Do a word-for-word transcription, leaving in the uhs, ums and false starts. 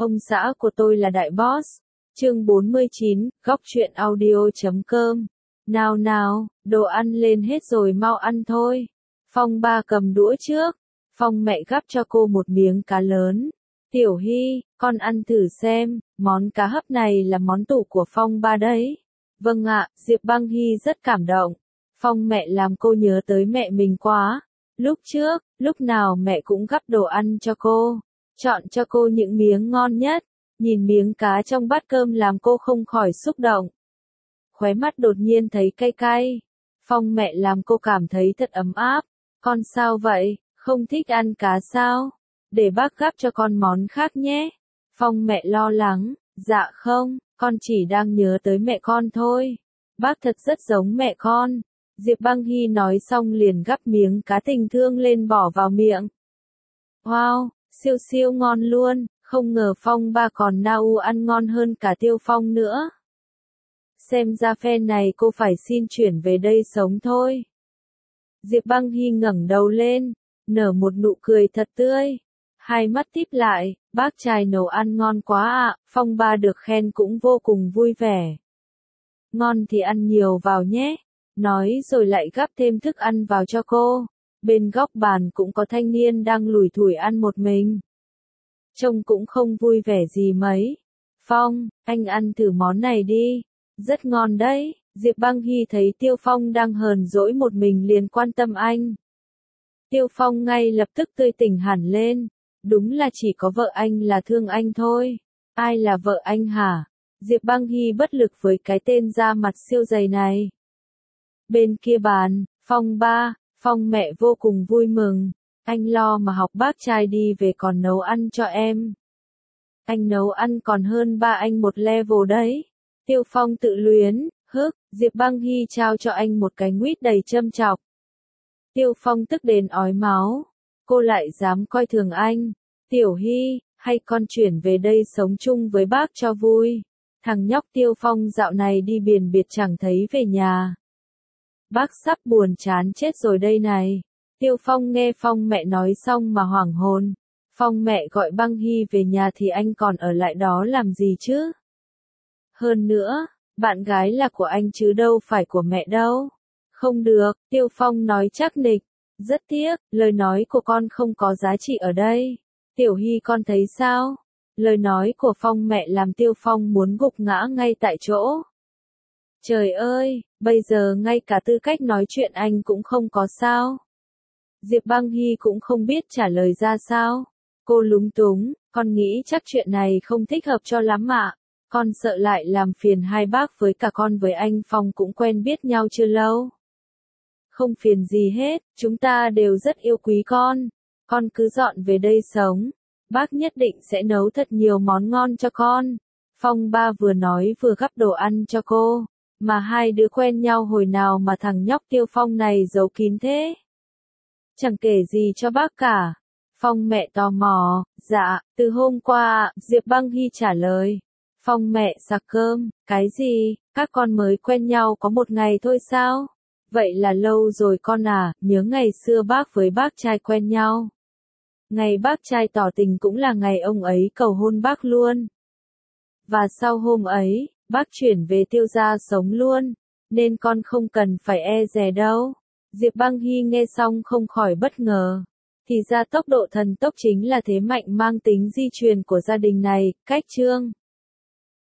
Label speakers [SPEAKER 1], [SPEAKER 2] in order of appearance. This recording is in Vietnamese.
[SPEAKER 1] Ông xã của tôi là đại boss. Chương bốn mươi chín, góc truyện audio chấm com. Nào nào, đồ ăn lên hết rồi, mau ăn thôi. Phong ba cầm đũa trước. Phong mẹ gắp cho cô một miếng cá lớn. Tiểu Hy, con ăn thử xem, món cá hấp này là món tủ của Phong ba đấy. Vâng ạ, Diệp Băng Hy rất cảm động. Phong mẹ làm cô nhớ tới mẹ mình quá. Lúc trước, lúc nào mẹ cũng gắp đồ ăn cho cô, chọn cho cô những miếng ngon nhất. Nhìn miếng cá trong bát cơm làm cô không khỏi xúc động. Khóe mắt đột nhiên thấy cay cay. Phong mẹ làm cô cảm thấy thật ấm áp. Con sao vậy, không thích ăn cá sao? Để bác gắp cho con món khác nhé. Phong mẹ lo lắng, dạ không, con chỉ đang nhớ tới mẹ con thôi. Bác thật rất giống mẹ con. Diệp Băng Hy nói xong liền gắp miếng cá tình thương lên bỏ vào miệng. Wow, siêu siêu ngon luôn, không ngờ Phong ba còn na u ăn ngon hơn cả Tiêu Phong nữa. Xem ra phe này cô phải xin chuyển về đây sống thôi. Diệp Băng Hy ngẩng đầu lên, nở một nụ cười thật tươi. Hai mắt típ lại, bác trai nấu ăn ngon quá ạ, Phong ba được khen cũng vô cùng vui vẻ. Ngon thì ăn nhiều vào nhé. Nói rồi lại gắp thêm thức ăn vào cho cô. Bên góc bàn cũng có thanh niên đang lủi thủi ăn một mình. Trông cũng không vui vẻ gì mấy. Phong, anh ăn thử món này đi. Rất ngon đấy. Diệp Băng Hy thấy Tiêu Phong đang hờn dỗi một mình liền quan tâm anh. Tiêu Phong ngay lập tức tươi tỉnh hẳn lên. Đúng là chỉ có vợ anh là thương anh thôi. Ai là vợ anh hả? Diệp Băng Hy bất lực với cái tên da mặt siêu dày này. Bên kia bàn, Phong ba, Phong mẹ vô cùng vui mừng. Anh lo mà học bác trai đi về còn nấu ăn cho em. Anh nấu ăn còn hơn ba anh một level đấy. Tiêu Phong tự luyến, hức, Diệp Băng Hy trao cho anh một cái nguýt đầy châm chọc. Tiêu Phong tức đến ói máu. Cô lại dám coi thường anh. Tiểu Hy, hay con chuyển về đây sống chung với bác cho vui. Thằng nhóc Tiêu Phong dạo này đi biển biệt chẳng thấy về nhà. Bác sắp buồn chán chết rồi đây này. Tiêu Phong nghe Phong mẹ nói xong mà hoảng hồn. Phong mẹ gọi Băng Hy về nhà thì anh còn ở lại đó làm gì chứ? Hơn nữa, bạn gái là của anh chứ đâu phải của mẹ đâu. Không được, Tiêu Phong nói chắc nịch. Rất tiếc, lời nói của con không có giá trị ở đây. Tiểu Hy con thấy sao? Lời nói của Phong mẹ làm Tiêu Phong muốn gục ngã ngay tại chỗ. Trời ơi, bây giờ ngay cả tư cách nói chuyện anh cũng không có sao? Diệp Băng Hy cũng không biết trả lời ra sao. Cô lúng túng, con nghĩ chắc chuyện này không thích hợp cho lắm ạ. Con sợ lại làm phiền hai bác với cả con với anh Phong cũng quen biết nhau chưa lâu. Không phiền gì hết, chúng ta đều rất yêu quý con. Con cứ dọn về đây sống. Bác nhất định sẽ nấu thật nhiều món ngon cho con. Phong ba vừa nói vừa gắp đồ ăn cho cô. Mà hai đứa quen nhau hồi nào mà thằng nhóc Tiêu Phong này giấu kín thế? Chẳng kể gì cho bác cả. Phong mẹ tò mò, dạ, từ hôm qua, Diệp Băng Hy trả lời. Phong mẹ sạc cơm, cái gì, các con mới quen nhau có một ngày thôi sao? Vậy là lâu rồi con à, nhớ ngày xưa bác với bác trai quen nhau. Ngày bác trai tỏ tình cũng là ngày ông ấy cầu hôn bác luôn. Và sau hôm ấy, bác chuyển về Tiêu gia sống luôn, nên con không cần phải e dè đâu. Diệp Băng Hy nghe xong không khỏi bất ngờ. Thì ra tốc độ thần tốc chính là thế mạnh mang tính di truyền của gia đình này. Cách chương